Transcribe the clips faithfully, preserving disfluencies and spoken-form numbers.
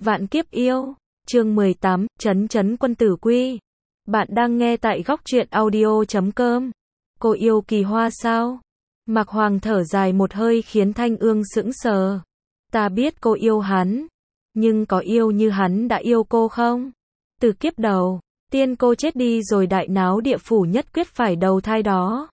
Vạn kiếp yêu, chương mười tám, Chấn Chấn Quân Tử Quy. Bạn đang nghe tại góc truyện audio chấm com. Cô yêu Kỳ Hoa sao? Mạc Hoàng thở dài một hơi khiến Thanh Ương sững sờ. Ta biết cô yêu hắn, nhưng có yêu như hắn đã yêu cô không? Từ kiếp đầu, tiên cô chết đi rồi đại náo địa phủ nhất quyết phải đầu thai đó.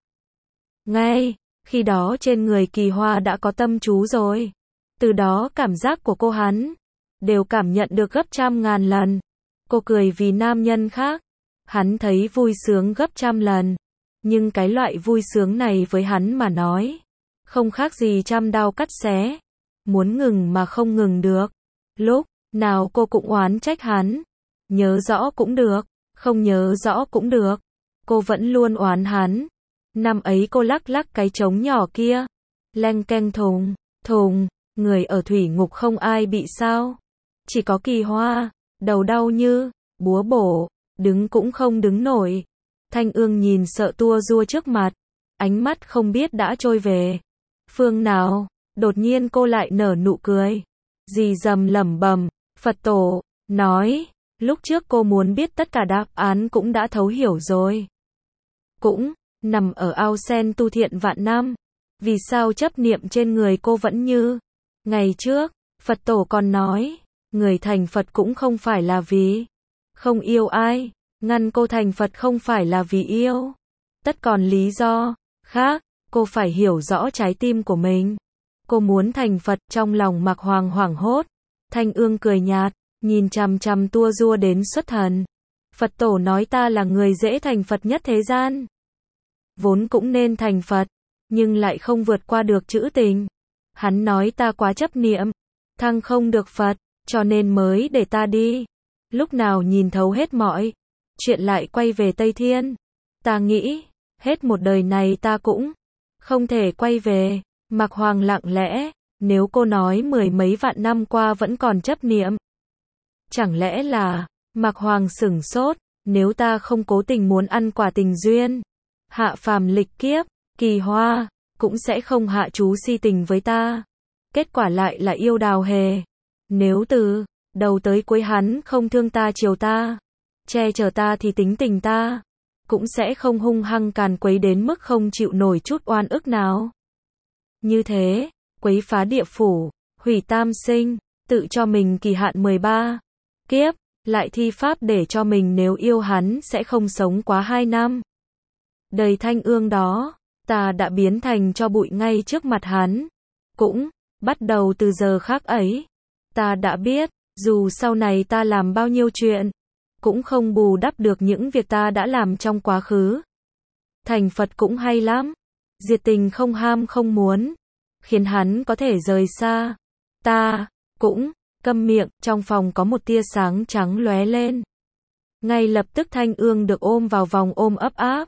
Ngay, khi đó trên người Kỳ Hoa đã có tâm chú rồi. Từ đó cảm giác của cô hắn đều cảm nhận được gấp trăm ngàn lần. Cô cười vì nam nhân khác, hắn thấy vui sướng gấp trăm lần. Nhưng cái loại vui sướng này với hắn mà nói, không khác gì trăm đao cắt xé. Muốn ngừng mà không ngừng được. Lúc nào cô cũng oán trách hắn. Nhớ rõ cũng được, không nhớ rõ cũng được. Cô vẫn luôn oán hắn. Năm ấy cô lắc lắc cái trống nhỏ kia. Leng keng thùng, thùng, người ở thủy ngục không ai bị sao. Chỉ có Kỳ Hoa, đầu đau như búa bổ, đứng cũng không đứng nổi. Thanh Ương nhìn sợ tua rua trước mặt, ánh mắt không biết đã trôi về phương nào. Đột nhiên cô lại nở nụ cười, dì dầm lẩm bẩm, Phật tổ nói, lúc trước cô muốn biết tất cả đáp án cũng đã thấu hiểu rồi. Cũng nằm ở ao sen tu thiện vạn năm, vì sao chấp niệm trên người cô vẫn như ngày trước? Phật tổ còn nói, người thành Phật cũng không phải là vì không yêu ai, ngăn cô thành Phật không phải là vì yêu, tất còn lý do khác. Cô phải hiểu rõ trái tim của mình. Cô muốn thành Phật. Trong lòng Mạc Hoàng hoảng hốt. Thanh Ương cười nhạt, nhìn chằm chằm tua rua đến xuất thần. Phật tổ nói ta là người dễ thành Phật nhất thế gian, vốn cũng nên thành Phật, nhưng lại không vượt qua được chữ tình. Hắn nói ta quá chấp niệm, thăng không được Phật, cho nên mới để ta đi. Lúc nào nhìn thấu hết mọi chuyện lại quay về Tây Thiên. Ta nghĩ, hết một đời này ta cũng không thể quay về. Mạc Hoàng lặng lẽ, nếu cô nói mười mấy vạn năm qua vẫn còn chấp niệm, chẳng lẽ là... Mạc Hoàng sửng sốt, nếu ta không cố tình muốn ăn quả tình duyên, hạ phàm lịch kiếp, Kỳ Hoa cũng sẽ không hạ chú si tình với ta. Kết quả lại là yêu Đào Hề. Nếu từ đầu tới cuối hắn không thương ta chiều ta, che chở ta thì tính tình ta cũng sẽ không hung hăng càn quấy đến mức không chịu nổi chút oan ức nào. Như thế, quấy phá địa phủ, hủy tam sinh, tự cho mình kỳ hạn mười ba kiếp, lại thi pháp để cho mình nếu yêu hắn sẽ không sống quá hai năm. Đời Thanh Ương đó, ta đã biến thành cho bụi ngay trước mặt hắn. Cũng, bắt đầu từ giờ khắc ấy, ta đã biết, dù sau này ta làm bao nhiêu chuyện, cũng không bù đắp được những việc ta đã làm trong quá khứ. Thành Phật cũng hay lắm, diệt tình không ham không muốn, khiến hắn có thể rời xa. Ta cũng câm miệng. Trong phòng có một tia sáng trắng lóe lên. Ngay lập tức Thanh Ương được ôm vào vòng ôm ấp áp.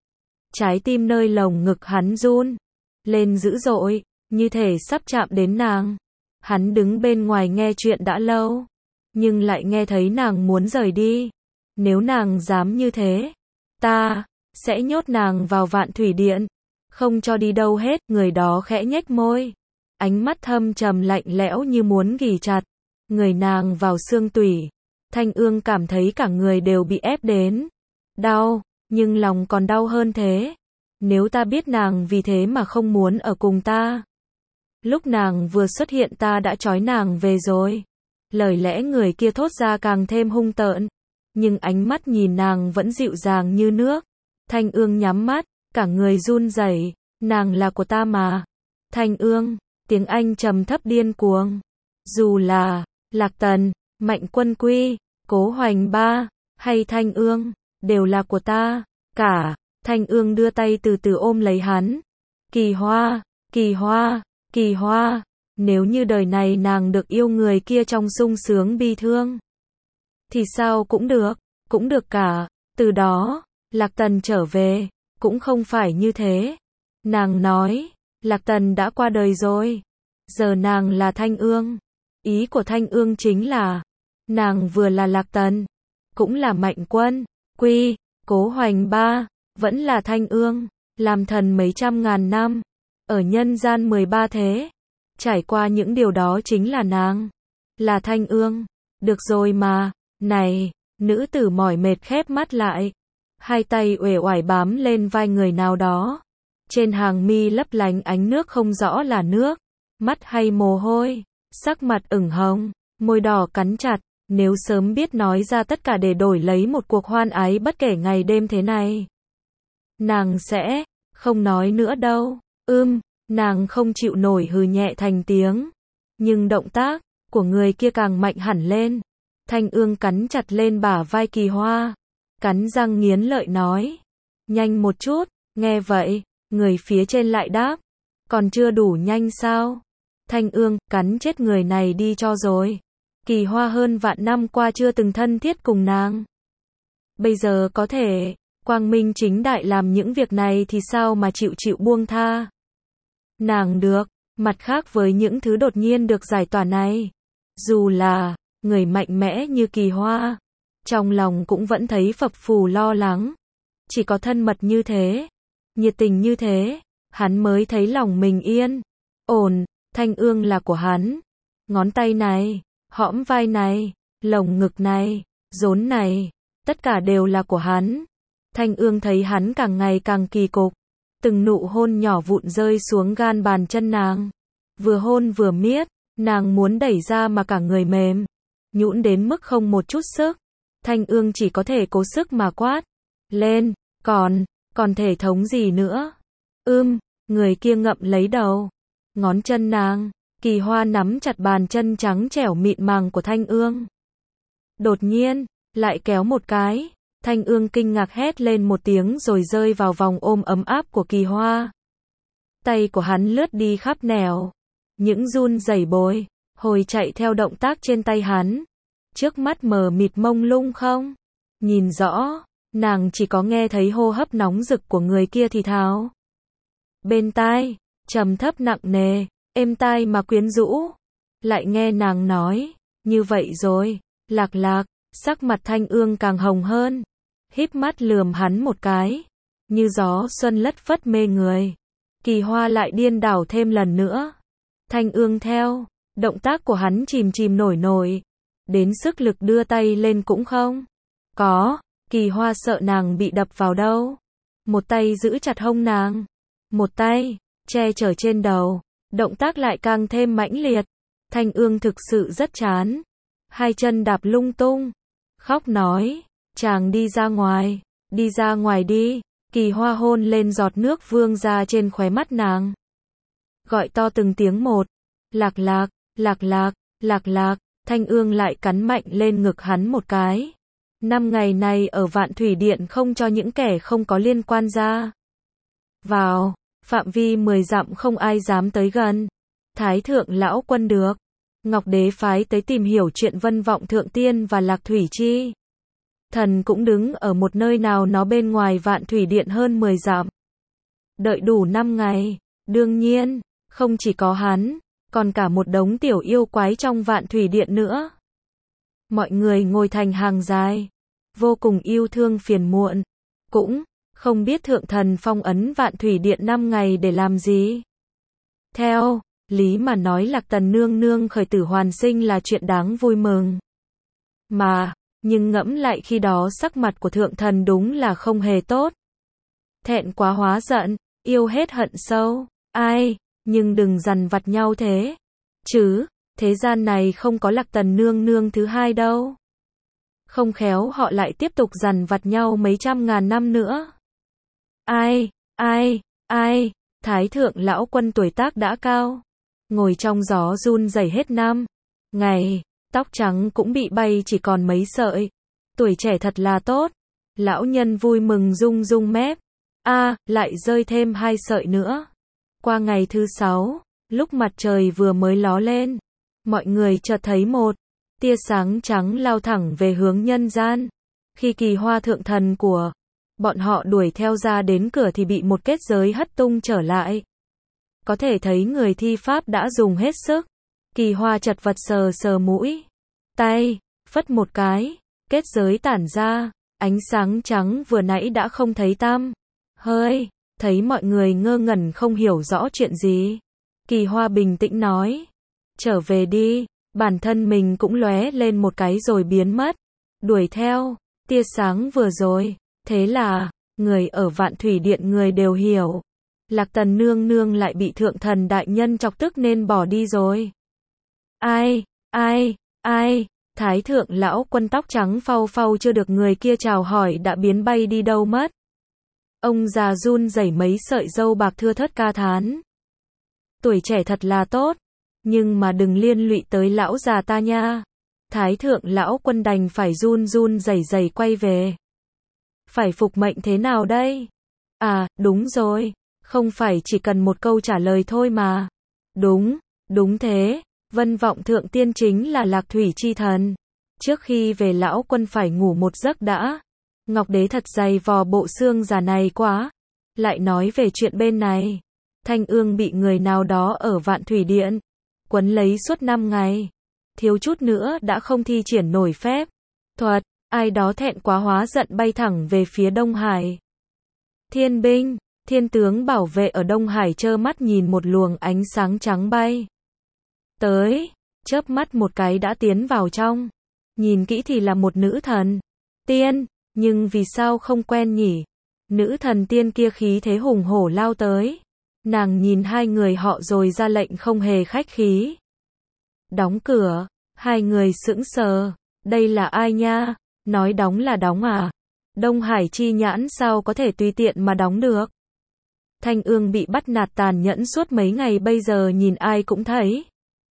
Trái tim nơi lồng ngực hắn run lên dữ dội, như thể sắp chạm đến nàng. Hắn đứng bên ngoài nghe chuyện đã lâu, nhưng lại nghe thấy nàng muốn rời đi. Nếu nàng dám như thế, ta sẽ nhốt nàng vào Vạn Thủy Điện, không cho đi đâu hết. Người đó khẽ nhếch môi, ánh mắt thâm trầm lạnh lẽo như muốn ghì chặt người nàng vào xương tủy. Thanh Ương cảm thấy cả người đều bị ép đến đau, nhưng lòng còn đau hơn thế. Nếu ta biết nàng vì thế mà không muốn ở cùng ta, lúc nàng vừa xuất hiện ta đã trói nàng về rồi. Lời lẽ người kia thốt ra càng thêm hung tợn, nhưng ánh mắt nhìn nàng vẫn dịu dàng như nước. Thanh Ương nhắm mắt, cả người run rẩy. Nàng là của ta mà. Thanh Ương, tiếng Anh trầm thấp điên cuồng. Dù là Lạc Tần, Mạnh Quân Quy, Cố Hoành Ba, hay Thanh Ương, đều là của ta, cả. Thanh Ương đưa tay từ từ ôm lấy hắn. Kỳ Hoa, Kỳ Hoa, Kỳ Hoa, nếu như đời này nàng được yêu người kia trong sung sướng bi thương, thì sao cũng được, cũng được cả. Từ đó, Lạc Tần trở về, cũng không phải như thế. Nàng nói, Lạc Tần đã qua đời rồi, giờ nàng là Thanh Ương. Ý của Thanh Ương chính là, nàng vừa là Lạc Tần, cũng là Mạnh Quân Quy, Cố Hoành Ba, vẫn là Thanh Ương, làm thần mấy trăm ngàn năm, ở nhân gian mười ba thế. Trải qua những điều đó chính là nàng, là Thanh Ương. Được rồi mà, này, nữ tử mỏi mệt khép mắt lại. Hai tay uể oải bám lên vai người nào đó. Trên hàng mi lấp lánh ánh nước không rõ là nước, mắt hay mồ hôi, sắc mặt ửng hồng, môi đỏ cắn chặt. Nếu sớm biết nói ra tất cả để đổi lấy một cuộc hoan ái bất kể ngày đêm thế này, nàng sẽ không nói nữa đâu. Ưm, nàng không chịu nổi hừ nhẹ thành tiếng. Nhưng động tác của người kia càng mạnh hẳn lên. Thanh Ương cắn chặt lên bả vai Kỳ Hoa, cắn răng nghiến lợi nói, nhanh một chút. Nghe vậy, người phía trên lại đáp, còn chưa đủ nhanh sao? Thanh Ương, cắn chết người này đi cho rồi. Kỳ Hoa hơn vạn năm qua chưa từng thân thiết cùng nàng. Bây giờ có thể quang minh chính đại làm những việc này thì sao mà chịu chịu buông tha. Nàng được, mặt khác với những thứ đột nhiên được giải tỏa này, dù là người mạnh mẽ như Kỳ Hoa, trong lòng cũng vẫn thấy phập phù lo lắng. Chỉ có thân mật như thế, nhiệt tình như thế, hắn mới thấy lòng mình yên, ổn. Thanh Ương là của hắn. Ngón tay này, hõm vai này, lồng ngực này, rốn này, tất cả đều là của hắn. Thanh Ương thấy hắn càng ngày càng kỳ cục. Từng nụ hôn nhỏ vụn rơi xuống gan bàn chân nàng. Vừa hôn vừa miết, nàng muốn đẩy ra mà cả người mềm, nhũn đến mức không một chút sức. Thanh Ương chỉ có thể cố sức mà quát lên, còn, còn thể thống gì nữa? Ưm, người kia ngậm lấy đầu, ngón chân nàng. Kỳ Hoa nắm chặt bàn chân trắng trẻo mịn màng của Thanh Ương. Đột nhiên, lại kéo một cái. Thanh Ương kinh ngạc hét lên một tiếng rồi rơi vào vòng ôm ấm áp của Kỳ Hoa. Tay của hắn lướt đi khắp nẻo. Những run rẩy bồi hồi chạy theo động tác trên tay hắn. Trước mắt mờ mịt mông lung không nhìn rõ, nàng chỉ có nghe thấy hô hấp nóng rực của người kia thì thào. Bên tai, trầm thấp nặng nề, êm tai mà quyến rũ. Lại nghe nàng nói, như vậy rồi, Lạc Lạc. Sắc mặt Thanh Ương càng hồng hơn, híp mắt lườm hắn một cái, như gió xuân lất phất mê người. Kỳ Hoa lại điên đảo thêm lần nữa. Thanh Ương theo động tác của hắn chìm chìm nổi nổi, đến sức lực đưa tay lên cũng không có. Kỳ Hoa sợ nàng bị đập vào đâu, một tay giữ chặt hông nàng, một tay che chở trên đầu. Động tác lại càng thêm mãnh liệt. Thanh Ương thực sự rất chán, hai chân đạp lung tung, khóc nói, chàng đi ra ngoài, đi ra ngoài đi. Kỳ Hoa hôn lên giọt nước vương ra trên khóe mắt nàng, gọi to từng tiếng một, Lạc Lạc, Lạc Lạc, Lạc Lạc. Thanh Ương lại cắn mạnh lên ngực hắn một cái. Năm ngày này ở Vạn Thủy Điện không cho những kẻ không có liên quan ra vào, phạm vi mười dặm không ai dám tới gần. Thái thượng lão quân được Ngọc Đế phái tới tìm hiểu chuyện Vân Vọng Thượng Tiên và Lạc Thủy Chi Thần cũng đứng ở một nơi nào nó bên ngoài Vạn Thủy Điện hơn mười dặm. Đợi đủ năm ngày, đương nhiên, không chỉ có hắn, còn cả một đống tiểu yêu quái trong Vạn Thủy Điện nữa. Mọi người ngồi thành hàng dài, vô cùng yêu thương phiền muộn, cũng không biết thượng thần phong ấn Vạn Thủy Điện năm ngày để làm gì. Theo lý mà nói Lạc Tần nương nương khởi tử hoàn sinh là chuyện đáng vui mừng. Mà, nhưng ngẫm lại khi đó sắc mặt của thượng thần đúng là không hề tốt. Thẹn quá hóa giận, yêu hết hận sâu. Ai, nhưng đừng dằn vặt nhau thế. Chứ, thế gian này không có Lạc Tần nương nương thứ hai đâu. Không khéo họ lại tiếp tục dằn vặt nhau mấy trăm ngàn năm nữa. Ai, ai, ai, Thái thượng lão quân tuổi tác đã cao, ngồi trong gió run rẩy hết năm ngày, tóc trắng cũng bị bay chỉ còn mấy sợi. Tuổi trẻ thật là tốt. Lão nhân vui mừng rung rung mép. A, à, lại rơi thêm hai sợi nữa. Qua ngày thứ sáu, lúc mặt trời vừa mới ló lên, mọi người chợt thấy một tia sáng trắng lao thẳng về hướng nhân gian. Khi Kỳ Hoa thượng thần của bọn họ đuổi theo ra đến cửa thì bị một kết giới hất tung trở lại. Có thể thấy người thi pháp đã dùng hết sức. Kỳ Hoa chật vật sờ sờ mũi, tay, phất một cái, kết giới tản ra, ánh sáng trắng vừa nãy đã không thấy tăm hơi. Thấy mọi người ngơ ngẩn không hiểu rõ chuyện gì, Kỳ Hoa bình tĩnh nói, trở về đi, Bản thân mình cũng lóe lên một cái rồi biến mất. Đuổi theo, tia sáng vừa rồi. Thế là, người ở Vạn Thủy Điện người đều hiểu. Lạc Tần nương nương lại bị thượng thần đại nhân chọc tức nên bỏ đi rồi. Ai, ai, ai, Thái thượng lão quân tóc trắng phau phau chưa được người kia chào hỏi đã biến bay đi đâu mất. Ông già run rẩy mấy sợi râu bạc thưa thớt ca thán. Tuổi trẻ thật là tốt, nhưng mà đừng liên lụy tới lão già ta nha. Thái thượng lão quân đành phải run run rẩy rẩy quay về. Phải phục mệnh thế nào đây? À, đúng rồi, không phải chỉ cần một câu trả lời thôi mà. Đúng, đúng thế, vân vọng thượng tiên chính là Lạc Thủy chi thần. Trước khi về lão quân phải ngủ một giấc đã. Ngọc đế thật dày vò bộ xương già này quá. Lại nói về chuyện bên này. Thanh Ương bị người nào đó ở Vạn Thủy Điện quấn lấy suốt năm ngày. Thiếu chút nữa đã không thi triển nổi phép thuật. Ai đó thẹn quá hóa giận bay thẳng về phía Đông Hải. Thiên binh, thiên tướng bảo vệ ở Đông Hải trơ mắt nhìn một luồng ánh sáng trắng bay tới, chớp mắt một cái đã tiến vào trong. Nhìn kỹ thì là một nữ thần tiên, nhưng vì sao không quen nhỉ? Nữ thần tiên kia khí thế hùng hổ lao tới. Nàng nhìn hai người họ rồi ra lệnh không hề khách khí. Đóng cửa, hai người sững sờ. Đây là ai nha? Nói đóng là đóng à? Đông Hải chi nhãn sao có thể tùy tiện mà đóng được? Thanh Ương bị bắt nạt tàn nhẫn suốt mấy ngày bây giờ nhìn ai cũng thấy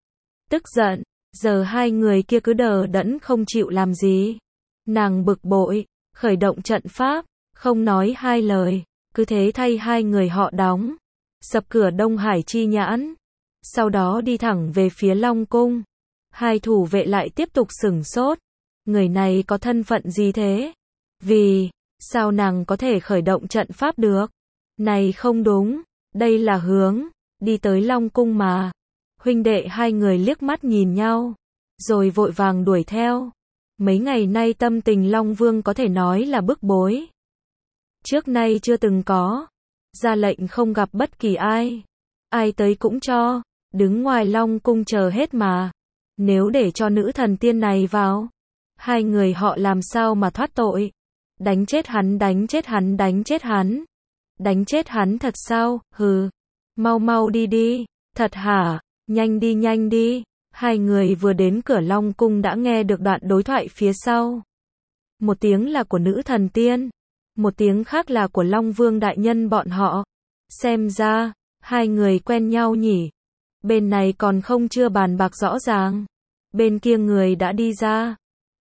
tức giận. Giờ hai người kia cứ đờ đẫn không chịu làm gì. Nàng bực bội, khởi động trận pháp, không nói hai lời, cứ thế thay hai người họ đóng, sập cửa Đông Hải chi nhãn, sau đó đi thẳng về phía Long Cung. Hai thủ vệ lại tiếp tục sửng sốt, người này có thân phận gì thế? Vì, sao nàng có thể khởi động trận pháp được? Này không đúng, đây là hướng, đi tới Long Cung mà. Huynh đệ hai người liếc mắt nhìn nhau, rồi vội vàng đuổi theo. Mấy ngày nay tâm tình Long Vương có thể nói là bức bối. Trước nay chưa từng có. Ra lệnh không gặp bất kỳ ai. Ai tới cũng cho. Đứng ngoài Long Cung chờ hết mà. Nếu để cho nữ thần tiên này vào, hai người họ làm sao mà thoát tội. Đánh chết hắn, đánh chết hắn, đánh chết hắn. Đánh chết hắn thật sao? Hừ. Mau mau đi đi. Thật hả? Nhanh đi nhanh đi. Hai người vừa đến cửa Long Cung đã nghe được đoạn đối thoại phía sau. Một tiếng là của nữ thần tiên, một tiếng khác là của Long Vương đại nhân bọn họ. Xem ra, hai người quen nhau nhỉ. Bên này còn không chưa bàn bạc rõ ràng. Bên kia người đã đi ra.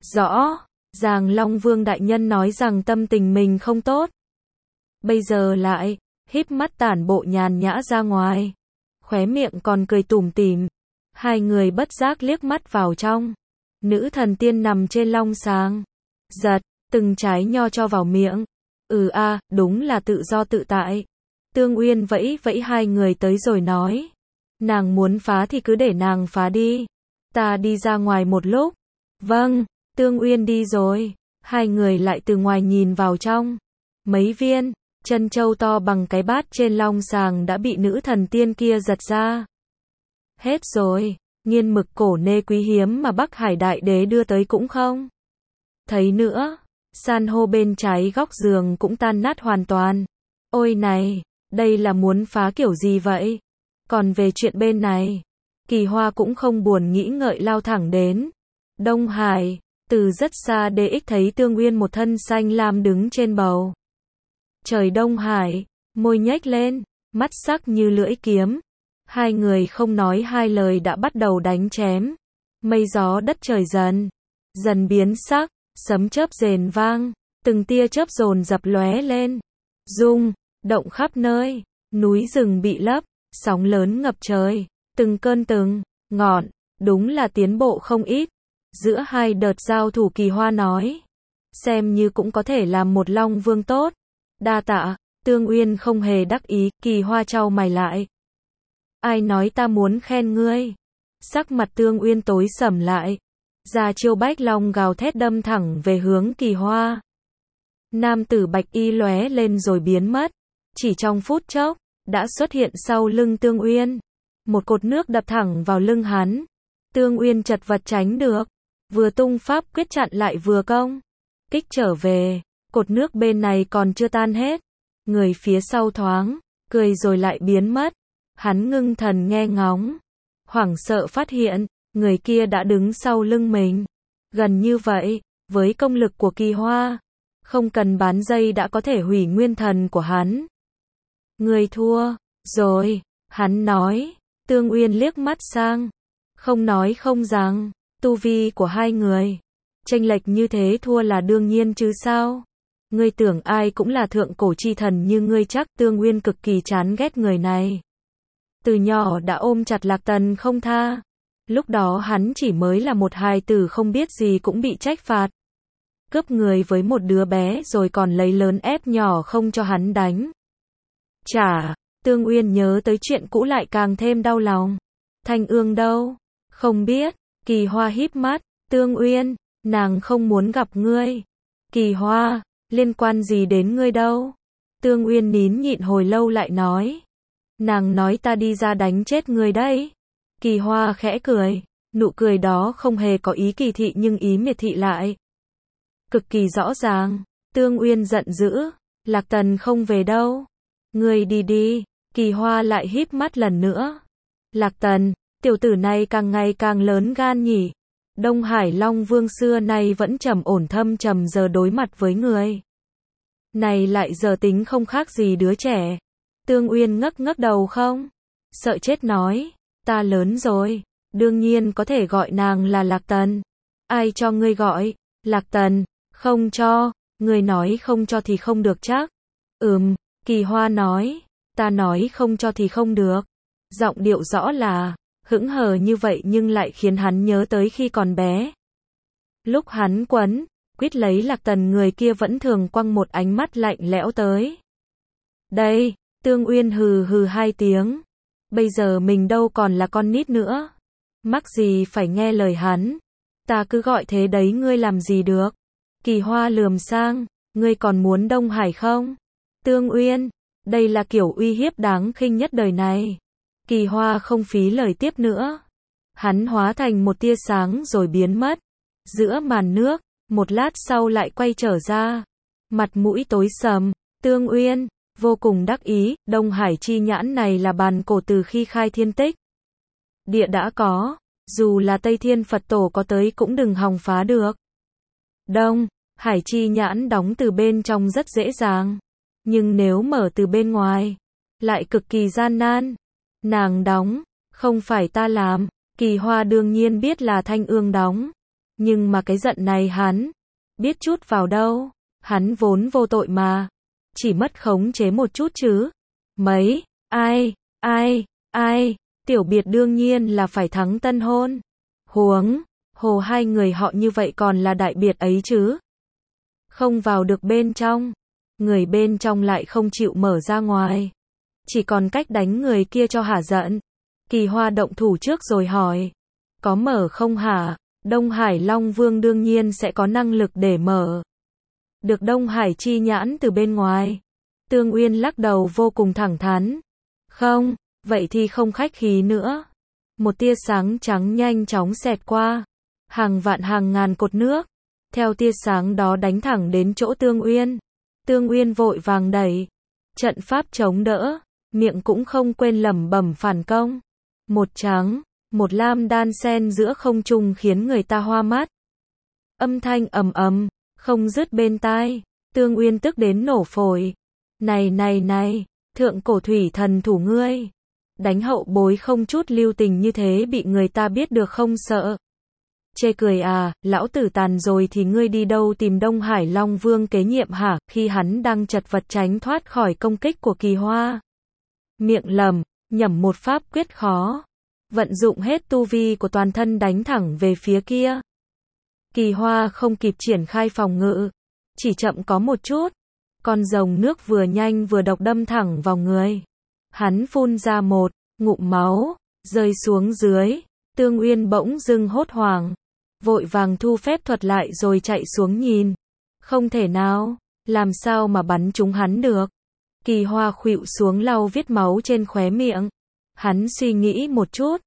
Rõ ràng Long Vương đại nhân nói rằng tâm tình mình không tốt. Bây giờ lại, híp mắt tản bộ nhàn nhã ra ngoài. Khóe miệng còn cười tủm tỉm. Hai người bất giác liếc mắt vào trong. Nữ thần tiên nằm trên long sàng. Giật, từng trái nho cho vào miệng. Ừ a, à, đúng là tự do tự tại. Tương Uyên vẫy vẫy hai người tới rồi nói. Nàng muốn phá thì cứ để nàng phá đi. Ta đi ra ngoài một lúc. Vâng, Tương Uyên đi rồi. Hai người lại từ ngoài nhìn vào trong. Mấy viên chân châu to bằng cái bát trên long sàng đã bị nữ thần tiên kia giật ra. Hết rồi, nghiên mực cổ nê quý hiếm mà Bắc Hải Đại Đế đưa tới cũng không thấy nữa. San hô bên trái góc giường cũng tan nát hoàn toàn. Ôi này, đây là muốn phá kiểu gì vậy? Còn về chuyện bên này, Kỳ Hoa cũng không buồn nghĩ ngợi lao thẳng đến Đông Hải. Từ rất xa đê ích thấy Tương Uyên một thân xanh lam đứng trên bầu trời Đông Hải, môi nhếch lên, mắt sắc như lưỡi kiếm. Hai người không nói hai lời đã bắt đầu đánh chém. Mây gió đất trời dần dần biến sắc, sấm chớp rền vang, từng tia chớp dồn dập lóe lên, rung động khắp nơi. Núi rừng bị lấp, sóng lớn ngập trời, từng cơn từng ngọn, đúng là tiến bộ không ít. Giữa hai đợt giao thủ Kỳ Hoa nói, xem như cũng có thể làm một Long Vương tốt. Đa tạ. Tương Uyên không hề đắc ý. Kỳ Hoa chau mày lại. Ai nói ta muốn khen ngươi? Sắc mặt Tương Uyên tối sầm lại. Ra chiêu Bách Long gào thét đâm thẳng về hướng Kỳ Hoa. Nam tử bạch y lóe lên rồi biến mất. Chỉ trong phút chốc, đã xuất hiện sau lưng Tương Uyên. Một cột nước đập thẳng vào lưng hắn. Tương Uyên chật vật tránh được, vừa tung pháp quyết chặn lại vừa công kích trở về, cột nước bên này còn chưa tan hết, người phía sau thoáng cười rồi lại biến mất. Hắn ngưng thần nghe ngóng, hoảng sợ phát hiện, người kia đã đứng sau lưng mình. Gần như vậy, với công lực của Kỳ Hoa, không cần bán dây đã có thể hủy nguyên thần của hắn. Người thua, rồi, hắn nói. Tương Uyên liếc mắt sang, không nói không rằng, tu vi của hai người chênh lệch như thế thua là đương nhiên chứ sao. Ngươi tưởng ai cũng là thượng cổ chi thần như ngươi chắc. Tương Uyên cực kỳ chán ghét người này. Từ nhỏ đã ôm chặt Lạc Tần không tha. Lúc đó hắn chỉ mới là một hài tử không biết gì cũng bị trách phạt. Cướp người với một đứa bé rồi còn lấy lớn ép nhỏ không cho hắn đánh. Chả, Tương Uyên nhớ tới chuyện cũ lại càng thêm đau lòng. Thanh Ương đâu? Không biết. Kỳ Hoa híp mắt. Tương Uyên, nàng không muốn gặp ngươi. Kỳ Hoa, liên quan gì đến ngươi đâu? Tương Uyên nín nhịn hồi lâu lại nói. Nàng nói ta đi ra đánh chết ngươi đấy. Kỳ Hoa khẽ cười, nụ cười đó không hề có ý kỳ thị nhưng ý miệt thị lại cực kỳ rõ ràng. Tương Uyên giận dữ, Lạc Tần không về đâu. Ngươi đi đi. Kỳ Hoa lại híp mắt lần nữa. Lạc Tần, tiểu tử này càng ngày càng lớn gan nhỉ. Đông Hải Long Vương xưa nay vẫn trầm ổn thâm trầm giờ đối mặt với người này lại giờ tính không khác gì đứa trẻ. Tương Uyên ngấc ngấc đầu không sợ chết nói, ta lớn rồi, đương nhiên có thể gọi nàng là Lạc Tần. Ai cho ngươi gọi Lạc Tần? Không cho. Ngươi nói không cho thì không được chắc. Ừm, Kỳ Hoa nói, ta nói không cho thì không được. Giọng điệu rõ là hững hờ như vậy nhưng lại khiến hắn nhớ tới khi còn bé. Lúc hắn quấn quýt lấy Lạc Tần, người kia vẫn thường quăng một ánh mắt lạnh lẽo tới. Đây, Tương Uyên hừ hừ hai tiếng. Bây giờ mình đâu còn là con nít nữa. Mắc gì phải nghe lời hắn. Ta cứ gọi thế đấy ngươi làm gì được. Kỳ Hoa lườm sang, ngươi còn muốn Đông Hải không? Tương Uyên, đây là kiểu uy hiếp đáng khinh nhất đời này. Kỳ Hoa không phí lời tiếp nữa. Hắn hóa thành một tia sáng rồi biến mất giữa màn nước, một lát sau lại quay trở ra. Mặt mũi tối sầm. Tương Uyên vô cùng đắc ý, Đông Hải chi nhãn này là bàn cổ từ khi khai thiên tích địa đã có, dù là Tây Thiên Phật Tổ có tới cũng đừng hòng phá được. Đông Hải chi nhãn đóng từ bên trong rất dễ dàng, nhưng nếu mở từ bên ngoài lại cực kỳ gian nan. Nàng đóng, không phải ta làm. Kỳ Hoa đương nhiên biết là Thanh Ương đóng, nhưng mà cái giận này hắn biết chút vào đâu. Hắn vốn vô tội mà, chỉ mất khống chế một chút chứ. Mấy, ai, ai, ai, tiểu biệt đương nhiên là phải thắng tân hôn. Huống hồ hai người họ như vậy còn là đại biệt ấy chứ. Không vào được bên trong, người bên trong lại không chịu mở ra ngoài. Chỉ còn cách đánh người kia cho hả giận. Kỳ Hoa động thủ trước rồi hỏi, có mở không hả? Đông Hải Long Vương đương nhiên sẽ có năng lực để mở được Đông Hải chi nhãn từ bên ngoài. Tương Uyên lắc đầu vô cùng thẳng thắn. Không, vậy thì không khách khí nữa. Một tia sáng trắng nhanh chóng xẹt qua hàng vạn hàng ngàn cột nước, theo tia sáng đó đánh thẳng đến chỗ Tương Uyên. Tương Uyên vội vàng đẩy trận pháp chống đỡ, miệng cũng không quên lẩm bẩm phản công. Một trắng, một lam đan xen giữa không trung khiến người ta hoa mắt. Âm thanh ầm ầm không dứt bên tai. Tương Uyên tức đến nổ phổi. Này này này, thượng cổ thủy thần thủ ngươi, đánh hậu bối không chút lưu tình như thế bị người ta biết được không sợ. Chê cười à, lão tử tàn rồi thì ngươi đi đâu tìm Đông Hải Long Vương kế nhiệm hả? Khi hắn đang chật vật tránh thoát khỏi công kích của Kỳ Hoa, miệng lẩm nhẩm một pháp quyết khó, vận dụng hết tu vi của toàn thân đánh thẳng về phía kia. Kỳ Hoa không kịp triển khai phòng ngự, chỉ chậm có một chút, con rồng nước vừa nhanh vừa độc đâm thẳng vào người. Hắn phun ra một ngụm máu, rơi xuống dưới. Tương Uyên bỗng dưng hốt hoảng, vội vàng thu phép thuật lại rồi chạy xuống nhìn. Không thể nào, làm sao mà bắn trúng hắn được. Kỳ Hoa khuỵu xuống lau vết máu trên khóe miệng. Hắn suy nghĩ một chút,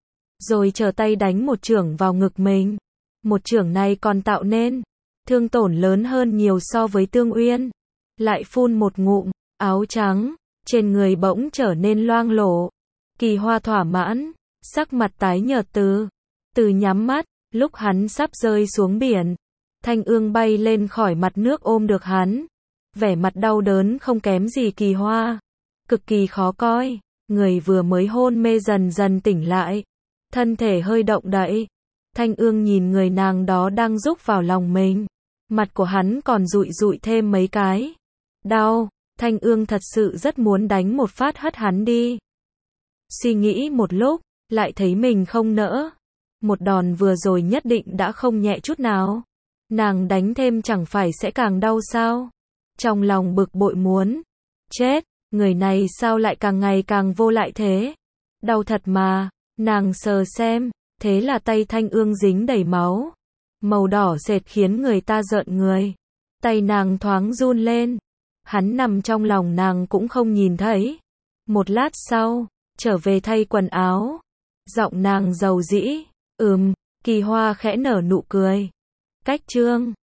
rồi trở tay đánh một chưởng vào ngực mình. Một chưởng này còn tạo nên thương tổn lớn hơn nhiều so với Tương Uyên. Lại phun một ngụm, áo trắng trên người bỗng trở nên loang lổ. Kỳ Hoa thỏa mãn, sắc mặt tái nhợt từ từ nhắm mắt. Lúc hắn sắp rơi xuống biển, Thanh Ương bay lên khỏi mặt nước ôm được hắn. Vẻ mặt đau đớn không kém gì Kỳ Hoa, cực kỳ khó coi. Người vừa mới hôn mê dần dần tỉnh lại, thân thể hơi động đậy. Thanh Ương nhìn người nàng đó đang rúc vào lòng mình, mặt của hắn còn dụi dụi thêm mấy cái. Đau, Thanh Ương thật sự rất muốn đánh một phát hất hắn đi. Suy nghĩ một lúc, lại thấy mình không nỡ. Một đòn vừa rồi nhất định đã không nhẹ chút nào. Nàng đánh thêm chẳng phải sẽ càng đau sao? Trong lòng bực bội muốn chết, người này sao lại càng ngày càng vô lại thế? Đau thật mà, nàng sờ xem, thế là tay Thanh Ương dính đầy máu. Màu đỏ sệt khiến người ta rợn người. Tay nàng thoáng run lên. Hắn nằm trong lòng nàng cũng không nhìn thấy. Một lát sau, trở về thay quần áo. Giọng nàng dầu dĩ. Ừm, Kỳ Hoa khẽ nở nụ cười. Cách chương